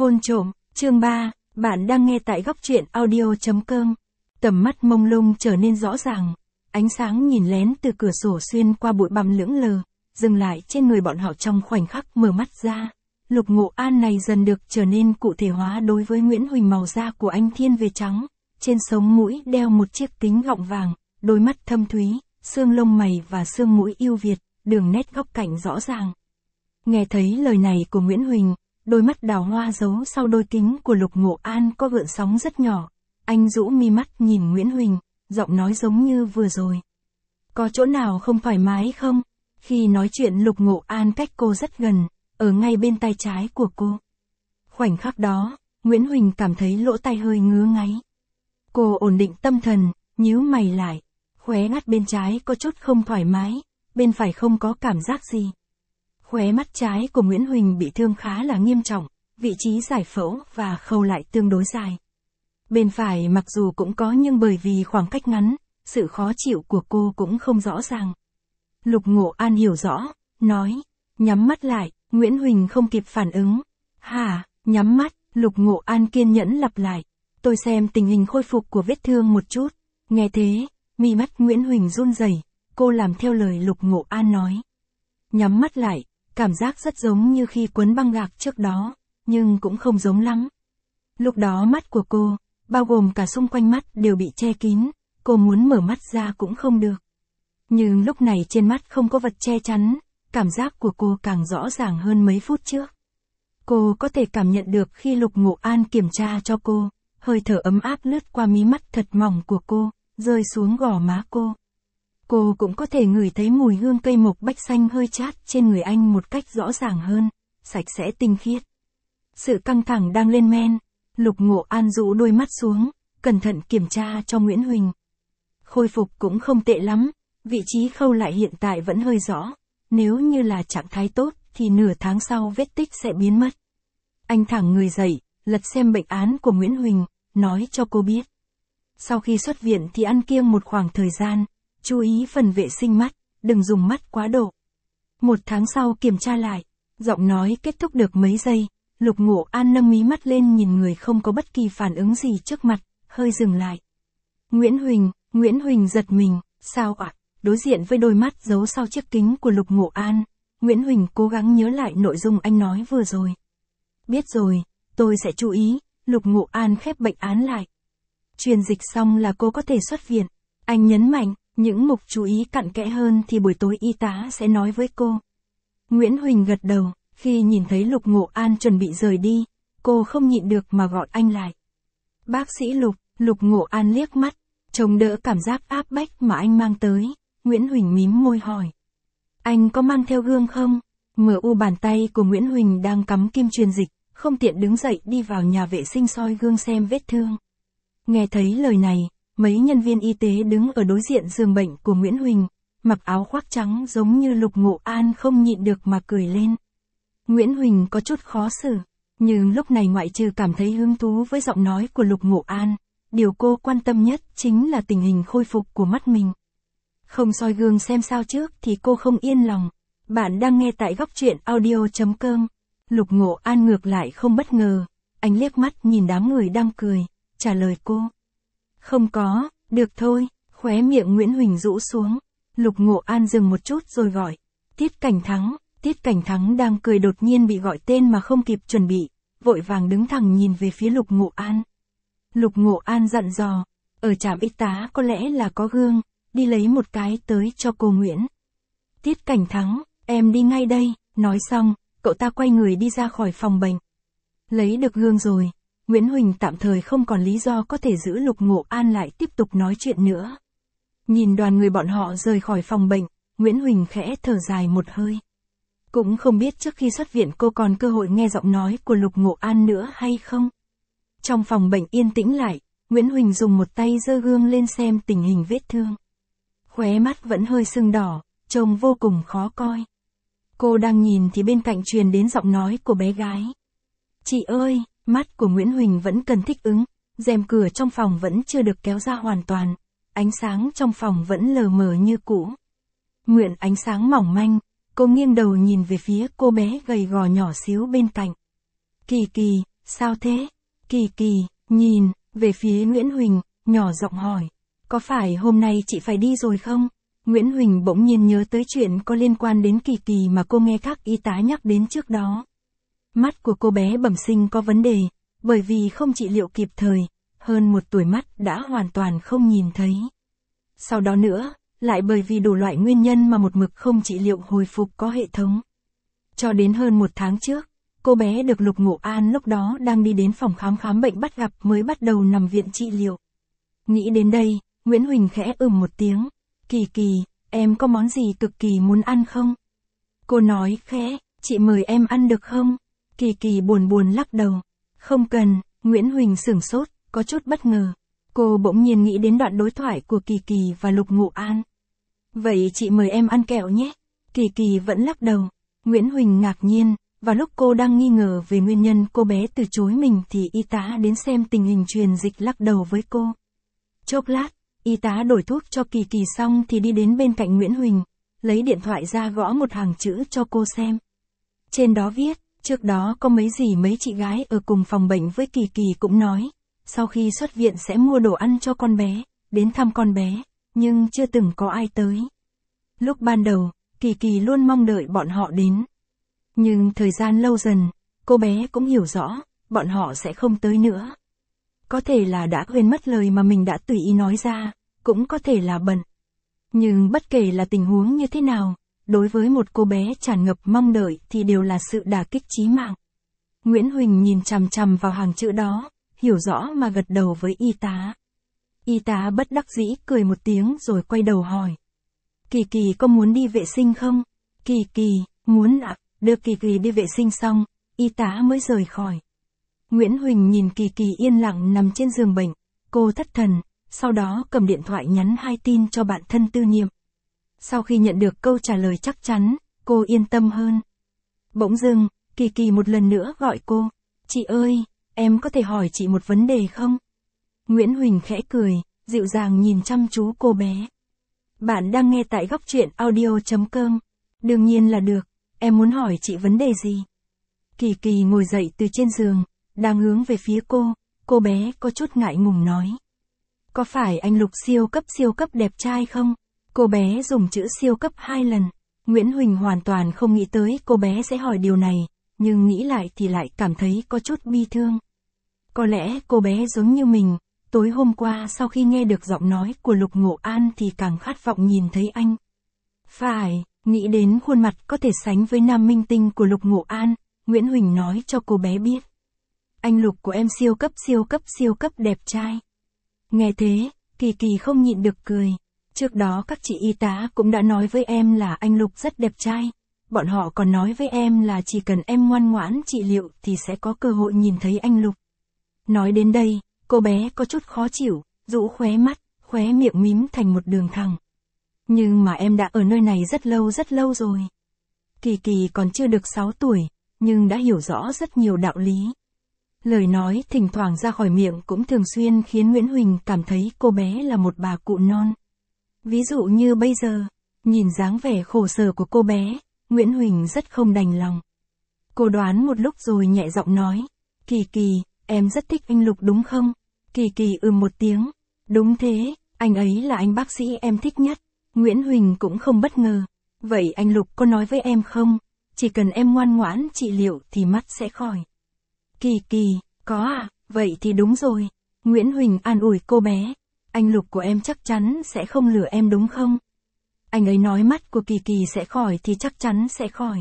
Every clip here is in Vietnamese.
Hôn trộm, chương 3, bạn đang nghe tại góc truyện audio.com. Tầm mắt mông lung trở nên rõ ràng, ánh sáng nhìn lén từ cửa sổ xuyên qua bụi bặm lững lờ, dừng lại trên người bọn họ trong khoảnh khắc mở mắt ra. Lục Ngộ An này dần được trở nên cụ thể hóa đối với Nguyễn Huỳnh, màu da của anh thiên về trắng, trên sống mũi đeo một chiếc kính gọng vàng, đôi mắt thâm thúy, xương lông mày và xương mũi ưu việt, đường nét góc cạnh rõ ràng. Nghe thấy lời này của Nguyễn Huỳnh, đôi mắt đào hoa giấu sau đôi kính của Lục Ngộ An có gợn sóng rất nhỏ. Anh rũ mi mắt nhìn Nguyễn Huỳnh, giọng nói giống như vừa rồi. Có chỗ nào không thoải mái không? Khi nói chuyện Lục Ngộ An cách cô rất gần, ở ngay bên tay trái của cô. Khoảnh khắc đó, Nguyễn Huỳnh cảm thấy lỗ tai hơi ngứa ngáy. Cô ổn định tâm thần, nhíu mày lại. Khóe mắt bên trái có chút không thoải mái, bên phải không có cảm giác gì. Khóe mắt trái của Nguyễn Huỳnh bị thương khá là nghiêm trọng, vị trí giải phẫu và khâu lại tương đối dài. Bên phải mặc dù cũng có nhưng bởi vì khoảng cách ngắn, sự khó chịu của cô cũng không rõ ràng. Lục Ngộ An hiểu rõ, nói, nhắm mắt lại. Nguyễn Huỳnh không kịp phản ứng. Hả, nhắm mắt, Lục Ngộ An kiên nhẫn lặp lại. Tôi xem tình hình khôi phục của vết thương một chút. Nghe thế, mi mắt Nguyễn Huỳnh run rẩy, cô làm theo lời Lục Ngộ An nói. Nhắm mắt lại, cảm giác rất giống như khi quấn băng gạc trước đó, nhưng cũng không giống lắm. Lúc đó mắt của cô, bao gồm cả xung quanh mắt đều bị che kín, cô muốn mở mắt ra cũng không được. Nhưng lúc này trên mắt không có vật che chắn, cảm giác của cô càng rõ ràng hơn mấy phút trước. Cô có thể cảm nhận được khi Lục Ngộ An kiểm tra cho cô, hơi thở ấm áp lướt qua mí mắt thật mỏng của cô, rơi xuống gò má cô. Cô cũng có thể ngửi thấy mùi hương cây mộc bách xanh hơi chát trên người anh một cách rõ ràng hơn, sạch sẽ tinh khiết. Sự căng thẳng đang lên men, Lục Ngộ An rũ đôi mắt xuống, cẩn thận kiểm tra cho Nguyễn Huỳnh. Khôi phục cũng không tệ lắm, vị trí khâu lại hiện tại vẫn hơi rõ. Nếu như là trạng thái tốt thì nửa tháng sau vết tích sẽ biến mất. Anh thẳng người dậy, lật xem bệnh án của Nguyễn Huỳnh, nói cho cô biết. Sau khi xuất viện thì ăn kiêng một khoảng thời gian, chú ý phần vệ sinh mắt, đừng dùng mắt quá độ. 1 tháng sau kiểm tra lại, giọng nói kết thúc được mấy giây, Lục Ngộ An nâng mí mắt lên nhìn người không có bất kỳ phản ứng gì trước mặt, hơi dừng lại. Nguyễn Huỳnh giật mình, sao ạ? Đối diện với đôi mắt giấu sau chiếc kính của Lục Ngộ An, Nguyễn Huỳnh cố gắng nhớ lại nội dung anh nói vừa rồi. Biết rồi, tôi sẽ chú ý. Lục Ngộ An khép bệnh án lại. Truyền dịch xong là cô có thể xuất viện. Anh nhấn mạnh, những mục chú ý cặn kẽ hơn thì buổi tối y tá sẽ nói với cô. Nguyễn Huỳnh gật đầu, khi nhìn thấy Lục Ngộ An chuẩn bị rời đi, cô không nhịn được mà gọi anh lại. Bác sĩ Lục, Lục Ngộ An liếc mắt, chống đỡ cảm giác áp bách mà anh mang tới. Nguyễn Huỳnh mím môi hỏi. Anh có mang theo gương không? Bàn tay của Nguyễn Huỳnh đang cắm kim truyền dịch, không tiện đứng dậy đi vào nhà vệ sinh soi gương xem vết thương. Nghe thấy lời này, mấy nhân viên y tế đứng ở đối diện giường bệnh của Nguyễn Huỳnh, mặc áo khoác trắng giống như Lục Ngộ An không nhịn được mà cười lên. Nguyễn Huỳnh có chút khó xử, nhưng lúc này ngoại trừ cảm thấy hứng thú với giọng nói của Lục Ngộ An, điều cô quan tâm nhất chính là tình hình khôi phục của mắt mình. Không soi gương xem sao trước thì cô không yên lòng. Bạn đang nghe tại góc truyện audio.com. Lục Ngộ An ngược lại không bất ngờ. Anh liếc mắt nhìn đám người đang cười, trả lời cô. Không có, được thôi. Khóe miệng Nguyễn Huỳnh rũ xuống. Lục Ngộ An dừng một chút rồi gọi. Tiết Cảnh Thắng. Tiết Cảnh Thắng đang cười đột nhiên bị gọi tên mà không kịp chuẩn bị, vội vàng đứng thẳng nhìn về phía Lục Ngộ An. Lục Ngộ An dặn dò, ở trạm y tá có lẽ là có gương. Đi lấy một cái tới cho cô Nguyễn. Tiết Cảnh Thắng, em đi ngay đây. Nói xong, cậu ta quay người đi ra khỏi phòng bệnh. Lấy được gương rồi, Nguyễn Huỳnh tạm thời không còn lý do có thể giữ Lục Ngộ An lại tiếp tục nói chuyện nữa. Nhìn đoàn người bọn họ rời khỏi phòng bệnh, Nguyễn Huỳnh khẽ thở dài một hơi. Cũng không biết trước khi xuất viện cô còn cơ hội nghe giọng nói của Lục Ngộ An nữa hay không. Trong phòng bệnh yên tĩnh lại, Nguyễn Huỳnh dùng một tay giơ gương lên xem tình hình vết thương. Khóe mắt vẫn hơi sưng đỏ, trông vô cùng khó coi. Cô đang nhìn thì bên cạnh truyền đến giọng nói của bé gái. Chị ơi, mắt của Nguyễn Huỳnh vẫn cần thích ứng, rèm cửa trong phòng vẫn chưa được kéo ra hoàn toàn, ánh sáng trong phòng vẫn lờ mờ như cũ. Mượn ánh sáng mỏng manh, cô nghiêng đầu nhìn về phía cô bé gầy gò nhỏ xíu bên cạnh. Kỳ kỳ, Sao thế? Kỳ Kỳ, nhìn, về phía Nguyễn Huỳnh, nhỏ giọng hỏi. Có phải hôm nay chị phải đi rồi không? Nguyễn Huỳnh bỗng nhiên nhớ tới chuyện có liên quan đến Kỳ Kỳ mà cô nghe các y tá nhắc đến trước đó. Mắt của cô bé bẩm sinh có vấn đề, bởi vì không trị liệu kịp thời, hơn 1 tuổi mắt đã hoàn toàn không nhìn thấy. Sau đó nữa, lại bởi vì đủ loại nguyên nhân mà một mực không trị liệu hồi phục có hệ thống. Cho đến hơn 1 tháng trước, cô bé được Lục Ngộ An lúc đó đang đi đến phòng khám bệnh bắt gặp mới bắt đầu nằm viện trị liệu. Nghĩ đến đây, Nguyễn Huỳnh khẽ một tiếng. Kỳ Kỳ, em có món gì cực kỳ muốn ăn không? Cô nói khẽ, chị mời em ăn được không? Kỳ Kỳ buồn lắc đầu. Không cần, Nguyễn Huỳnh sửng sốt, có chút bất ngờ. Cô bỗng nhiên nghĩ đến đoạn đối thoại của Kỳ Kỳ và Lục Ngộ An. Vậy chị mời em ăn kẹo nhé. Kỳ Kỳ vẫn lắc đầu. Nguyễn Huỳnh ngạc nhiên, và lúc cô đang nghi ngờ về nguyên nhân cô bé từ chối mình thì y tá đến xem tình hình truyền dịch lắc đầu với cô. Chốc lát, y tá đổi thuốc cho Kỳ Kỳ xong thì đi đến bên cạnh Nguyễn Huỳnh, lấy điện thoại ra gõ một hàng chữ cho cô xem. Trên đó viết, trước đó có mấy chị gái ở cùng phòng bệnh với Kỳ Kỳ cũng nói, sau khi xuất viện sẽ mua đồ ăn cho con bé, đến thăm con bé, nhưng chưa từng có ai tới. Lúc ban đầu, Kỳ Kỳ luôn mong đợi bọn họ đến. Nhưng thời gian lâu dần, cô bé cũng hiểu rõ, bọn họ sẽ không tới nữa. Có thể là đã quên mất lời mà mình đã tùy ý nói ra, cũng có thể là bận. Nhưng bất kể là tình huống như thế nào, đối với một cô bé tràn ngập mong đợi thì đều là sự đả kích chí mạng. Nguyễn Huỳnh nhìn chằm vào hàng chữ đó, hiểu rõ mà gật đầu với y tá. Y tá bất đắc dĩ cười một tiếng rồi quay đầu hỏi. Kỳ Kỳ có muốn đi vệ sinh không? Kỳ Kỳ, muốn ạ. Đưa Kỳ Kỳ đi vệ sinh xong, y tá mới rời khỏi. Nguyễn Huỳnh nhìn Kỳ Kỳ yên lặng nằm trên giường bệnh, cô thất thần, sau đó cầm điện thoại nhắn 2 tin cho bạn thân Tư Niệm. Sau khi nhận được câu trả lời chắc chắn, cô yên tâm hơn. Bỗng dưng, Kỳ Kỳ một lần nữa gọi cô. Chị ơi, em có thể hỏi chị một vấn đề không? Nguyễn Huỳnh khẽ cười, dịu dàng nhìn chăm chú cô bé. Bạn đang nghe tại Góc Truyện Audio.com. Đương nhiên là được, em muốn hỏi chị vấn đề gì? Kỳ Kỳ ngồi dậy từ trên giường, đang hướng về phía cô bé có chút ngại ngùng nói. Có phải anh Lục siêu cấp đẹp trai không? Cô bé dùng chữ siêu cấp 2 lần. Nguyễn Huỳnh hoàn toàn không nghĩ tới cô bé sẽ hỏi điều này, nhưng nghĩ lại thì lại cảm thấy có chút bi thương. Có lẽ cô bé giống như mình, tối hôm qua sau khi nghe được giọng nói của Lục Ngộ An thì càng khát vọng nhìn thấy anh. Phải, nghĩ đến khuôn mặt có thể sánh với nam minh tinh của Lục Ngộ An, Nguyễn Huỳnh nói cho cô bé biết. Anh Lục của em siêu cấp đẹp trai. Nghe thế, Kỳ Kỳ không nhịn được cười. Trước đó các chị y tá cũng đã nói với em là anh Lục rất đẹp trai. Bọn họ còn nói với em là chỉ cần em ngoan ngoãn trị liệu thì sẽ có cơ hội nhìn thấy anh Lục. Nói đến đây, cô bé có chút khó chịu, rũ khóe mắt, khóe miệng mím thành một đường thẳng. Nhưng mà em đã ở nơi này rất lâu rồi. Kỳ Kỳ còn chưa được 6 tuổi, nhưng đã hiểu rõ rất nhiều đạo lý. Lời nói thỉnh thoảng ra khỏi miệng cũng thường xuyên khiến Nguyễn Huỳnh cảm thấy cô bé là một bà cụ non. Ví dụ như bây giờ, nhìn dáng vẻ khổ sở của cô bé, Nguyễn Huỳnh rất không đành lòng. Cô đoán một lúc rồi nhẹ giọng nói, Kỳ Kỳ, em rất thích anh Lục đúng không? Kỳ Kỳ một tiếng, đúng thế, anh ấy là anh bác sĩ em thích nhất. Nguyễn Huỳnh cũng không bất ngờ. Vậy anh Lục có nói với em không? Chỉ cần em ngoan ngoãn trị liệu thì mắt sẽ khỏi. Kỳ Kỳ, có à, vậy thì đúng rồi. Nguyễn Huỳnh an ủi cô bé. Anh Lục của em chắc chắn sẽ không lừa em đúng không? Anh ấy nói mắt của Kỳ Kỳ sẽ khỏi thì chắc chắn sẽ khỏi.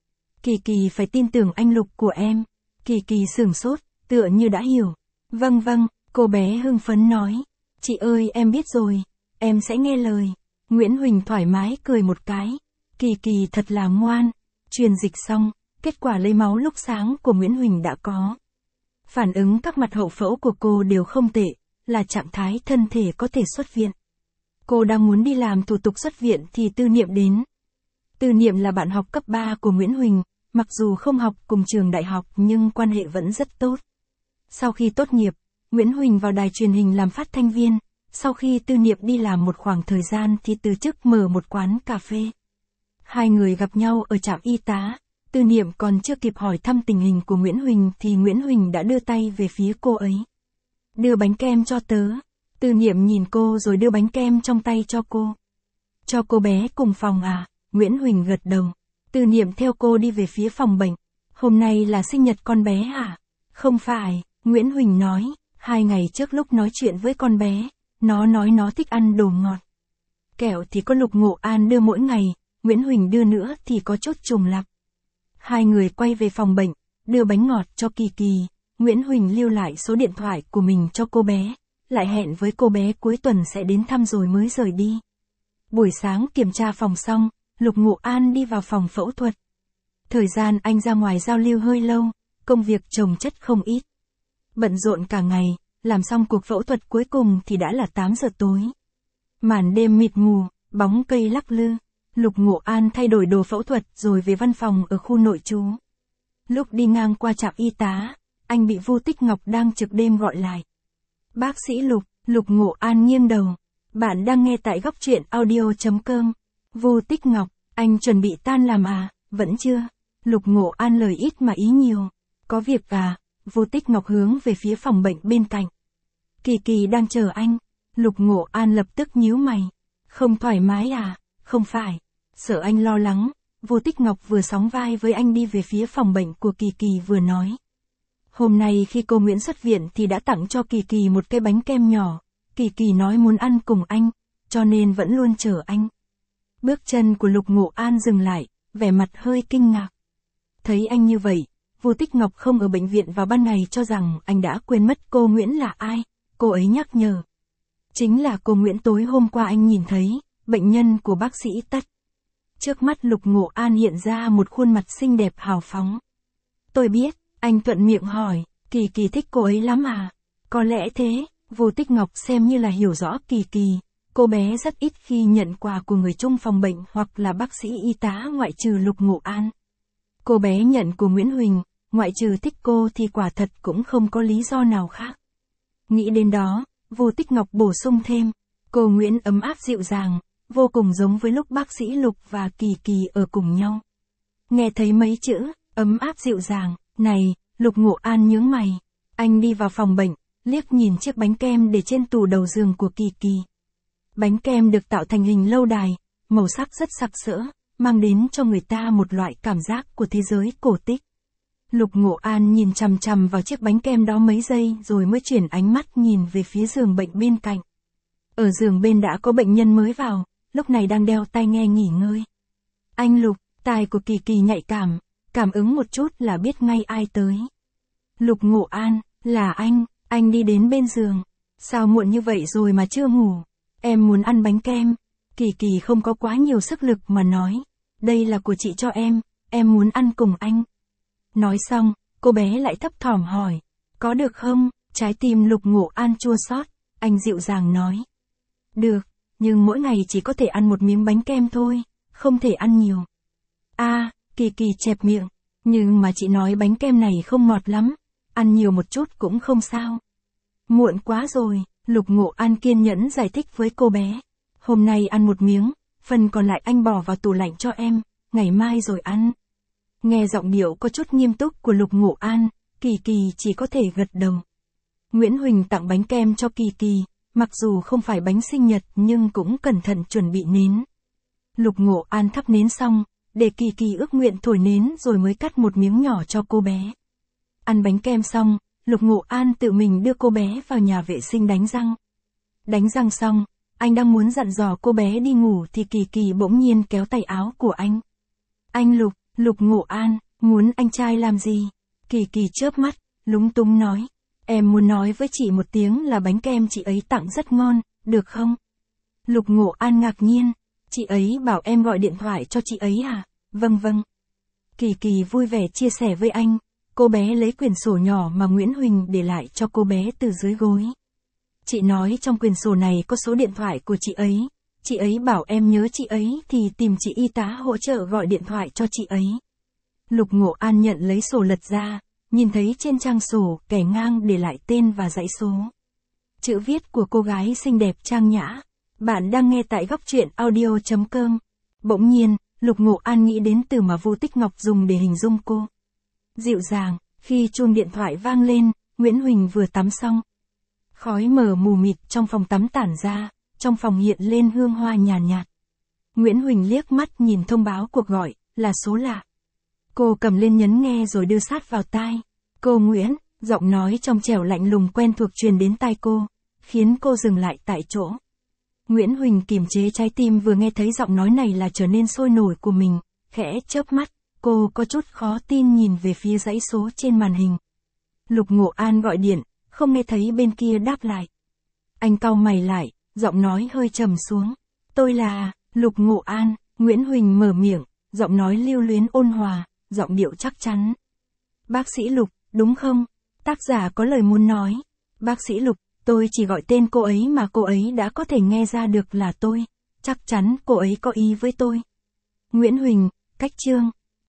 Kỳ Kỳ phải tin tưởng anh Lục của em. Kỳ Kỳ sửng sốt, tựa như đã hiểu. Vâng, cô bé hưng phấn nói. Chị ơi em biết rồi, em sẽ nghe lời. Nguyễn Huỳnh thoải mái cười một cái. Kỳ Kỳ thật là ngoan. Truyền dịch xong, kết quả lấy máu lúc sáng của Nguyễn Huỳnh đã có. Phản ứng các mặt hậu phẫu của cô đều không tệ, là trạng thái thân thể có thể xuất viện. Cô đang muốn đi làm thủ tục xuất viện thì Tư Niệm đến. Tư Niệm là bạn học cấp 3 của Nguyễn Huỳnh, mặc dù không học cùng trường đại học nhưng quan hệ vẫn rất tốt. Sau khi tốt nghiệp, Nguyễn Huỳnh vào đài truyền hình làm phát thanh viên, sau khi Tư Niệm đi làm một khoảng thời gian thì từ chức mở một quán cà phê. Hai người gặp nhau ở trạm y tá, Tư Niệm còn chưa kịp hỏi thăm tình hình của Nguyễn Huỳnh thì Nguyễn Huỳnh đã đưa tay về phía cô ấy. Đưa bánh kem cho tớ. Tư Niệm nhìn cô rồi đưa bánh kem trong tay cho cô. Cho cô bé cùng phòng à? Nguyễn Huỳnh gật đầu. Tư Niệm theo cô đi về phía phòng bệnh. Hôm nay là sinh nhật con bé à? Không phải, Nguyễn Huỳnh nói. 2 ngày trước lúc nói chuyện với con bé, nó nói nó thích ăn đồ ngọt. Kẹo thì có Lục Ngộ An đưa mỗi ngày, Nguyễn Huỳnh đưa nữa thì có chút trùng lặp. Hai người quay về phòng bệnh, đưa bánh ngọt cho Kỳ Kỳ. Nguyễn Huỳnh lưu lại số điện thoại của mình cho cô bé, lại hẹn với cô bé cuối tuần sẽ đến thăm rồi mới rời đi. Buổi sáng kiểm tra phòng xong, Lục Ngộ An đi vào phòng phẫu thuật. Thời gian anh ra ngoài giao lưu hơi lâu, công việc chồng chất không ít. Bận rộn cả ngày, làm xong cuộc phẫu thuật cuối cùng thì đã là 8 giờ tối. Màn đêm mịt mù, bóng cây lắc lư. Lục Ngộ An thay đổi đồ phẫu thuật rồi về văn phòng ở khu nội trú. Lúc đi ngang qua trạm y tá, anh bị Vu Tích Ngọc đang trực đêm gọi lại. Bác sĩ Lục, Lục Ngộ An nghiêng đầu. Bạn đang nghe tại góc truyện audio.com. Vu Tích Ngọc, anh chuẩn bị tan làm à? Vẫn chưa? Lục Ngộ An lời ít mà ý nhiều. Có việc à? Vu Tích Ngọc hướng về phía phòng bệnh bên cạnh. Kỳ Kỳ đang chờ anh. Lục Ngộ An lập tức nhíu mày. Không thoải mái à? Không phải. Sợ anh lo lắng. Vu Tích Ngọc vừa sóng vai với anh đi về phía phòng bệnh của Kỳ Kỳ vừa nói. Hôm nay khi cô Nguyễn xuất viện thì đã tặng cho Kỳ Kỳ một cái bánh kem nhỏ. Kỳ Kỳ nói muốn ăn cùng anh, cho nên vẫn luôn chờ anh. Bước chân của Lục Ngộ An dừng lại, vẻ mặt hơi kinh ngạc. Thấy anh như vậy, Vu Tích Ngọc không ở bệnh viện vào ban ngày cho rằng anh đã quên mất cô Nguyễn là ai. Cô ấy nhắc nhở. Chính là cô Nguyễn tối hôm qua anh nhìn thấy, bệnh nhân của bác sĩ Tất. Trước mắt Lục Ngộ An hiện ra một khuôn mặt xinh đẹp hào phóng. Tôi biết, anh thuận miệng hỏi, Kỳ Kỳ thích cô ấy lắm à? Có lẽ thế, Vu Tích Ngọc xem như là hiểu rõ Kỳ Kỳ. Cô bé rất ít khi nhận quà của người chung phòng bệnh hoặc là bác sĩ y tá ngoại trừ Lục Ngộ An. Cô bé nhận của Nguyễn Huỳnh, ngoại trừ thích cô thì quả thật cũng không có lý do nào khác. Nghĩ đến đó, Vu Tích Ngọc bổ sung thêm, cô Nguyễn ấm áp dịu dàng, vô cùng giống với lúc bác sĩ Lục và Kỳ Kỳ ở cùng nhau. Nghe thấy mấy chữ, ấm áp dịu dàng, này, Lục Ngộ An nhướng mày. Anh đi vào phòng bệnh, liếc nhìn chiếc bánh kem để trên tủ đầu giường của Kỳ Kỳ. Bánh kem được tạo thành hình lâu đài, màu sắc rất sặc sỡ, mang đến cho người ta một loại cảm giác của thế giới cổ tích. Lục Ngộ An nhìn chằm chằm vào chiếc bánh kem đó mấy giây rồi mới chuyển ánh mắt nhìn về phía giường bệnh bên cạnh. Ở giường bên đã có bệnh nhân mới vào, lúc này đang đeo tai nghe nghỉ ngơi. Anh Lục, tai của Kỳ Kỳ nhạy cảm ứng một chút là biết ngay ai tới. Lục Ngộ An, là anh đi đến bên giường. Sao muộn như vậy rồi mà chưa ngủ? Em muốn ăn bánh kem. Kỳ Kỳ không có quá nhiều sức lực mà nói. Đây là của chị cho em muốn ăn cùng anh. Nói xong, cô bé lại thấp thỏm hỏi. Có được không? Trái tim Lục Ngộ An chua xót, anh dịu dàng nói. Được, nhưng mỗi ngày chỉ có thể ăn một miếng bánh kem thôi, không thể ăn nhiều. Kỳ Kỳ chẹp miệng, nhưng mà chị nói bánh kem này không ngọt lắm, ăn nhiều một chút cũng không sao. Muộn quá rồi, Lục Ngộ An kiên nhẫn giải thích với cô bé. Hôm nay ăn một miếng, phần còn lại anh bỏ vào tủ lạnh cho em, ngày mai rồi ăn. Nghe giọng điệu có chút nghiêm túc của Lục Ngộ An, Kỳ Kỳ chỉ có thể gật đầu. Nguyễn Huỳnh tặng bánh kem cho Kỳ Kỳ, mặc dù không phải bánh sinh nhật nhưng cũng cẩn thận chuẩn bị nến. Lục Ngộ An thắp nến xong, để Kỳ Kỳ ước nguyện thổi nến rồi mới cắt một miếng nhỏ cho cô bé. Ăn bánh kem xong, Lục Ngộ An tự mình đưa cô bé vào nhà vệ sinh đánh răng. Đánh răng xong, anh đang muốn dặn dò cô bé đi ngủ thì Kỳ Kỳ bỗng nhiên kéo tay áo của anh. Anh Lục, Lục Ngộ An, muốn anh trai làm gì? Kỳ Kỳ chớp mắt, lúng túng nói. Em muốn nói với chị một tiếng là bánh kem chị ấy tặng rất ngon, được không? Lục Ngộ An ngạc nhiên. Chị ấy bảo em gọi điện thoại cho chị ấy à? Vâng. Kỳ Kỳ vui vẻ chia sẻ với anh. Cô bé lấy quyển sổ nhỏ mà Nguyễn Huỳnh để lại cho cô bé từ dưới gối. Chị nói trong quyển sổ này có số điện thoại của chị ấy bảo em nhớ chị ấy thì tìm chị y tá hỗ trợ gọi điện thoại cho chị ấy. Lục Ngộ An nhận lấy sổ lật ra, nhìn thấy trên trang sổ kẻ ngang để lại tên và dãy số. Chữ viết của cô gái xinh đẹp trang nhã. Bạn đang nghe tại góc truyện audio.com. Bỗng nhiên, Lục Ngộ An nghĩ đến từ mà Vu Tích Ngọc dùng để hình dung cô. Dịu dàng, khi chuông điện thoại vang lên, Nguyễn Huỳnh vừa tắm xong. Khói mờ mù mịt trong phòng tắm tản ra, trong phòng hiện lên hương hoa nhàn nhạt. Nguyễn Huỳnh liếc mắt nhìn thông báo cuộc gọi, là số lạ. Cô cầm lên nhấn nghe rồi đưa sát vào tai. Cô Nguyễn, giọng nói trong trẻo lạnh lùng quen thuộc truyền đến tai cô, khiến cô dừng lại tại chỗ. Nguyễn Huỳnh kiềm chế trái tim vừa nghe thấy giọng nói này là trở nên sôi nổi của mình, khẽ chớp mắt, cô có chút khó tin nhìn về phía dãy số trên màn hình. Lục Ngộ An gọi điện, không nghe thấy bên kia đáp lại. Anh cau mày lại, giọng nói hơi trầm xuống. Tôi là Lục Ngộ An. Nguyễn Huỳnh mở miệng, giọng nói lưu luyến ôn hòa, giọng điệu chắc chắn. Bác sĩ Lục, đúng không? Tác giả có lời muốn nói. Bác sĩ Lục, tôi chỉ gọi tên cô ấy mà cô ấy đã có thể nghe ra được là tôi. Chắc chắn cô ấy có ý với tôi. Nguyễn Huỳnh, cách chương.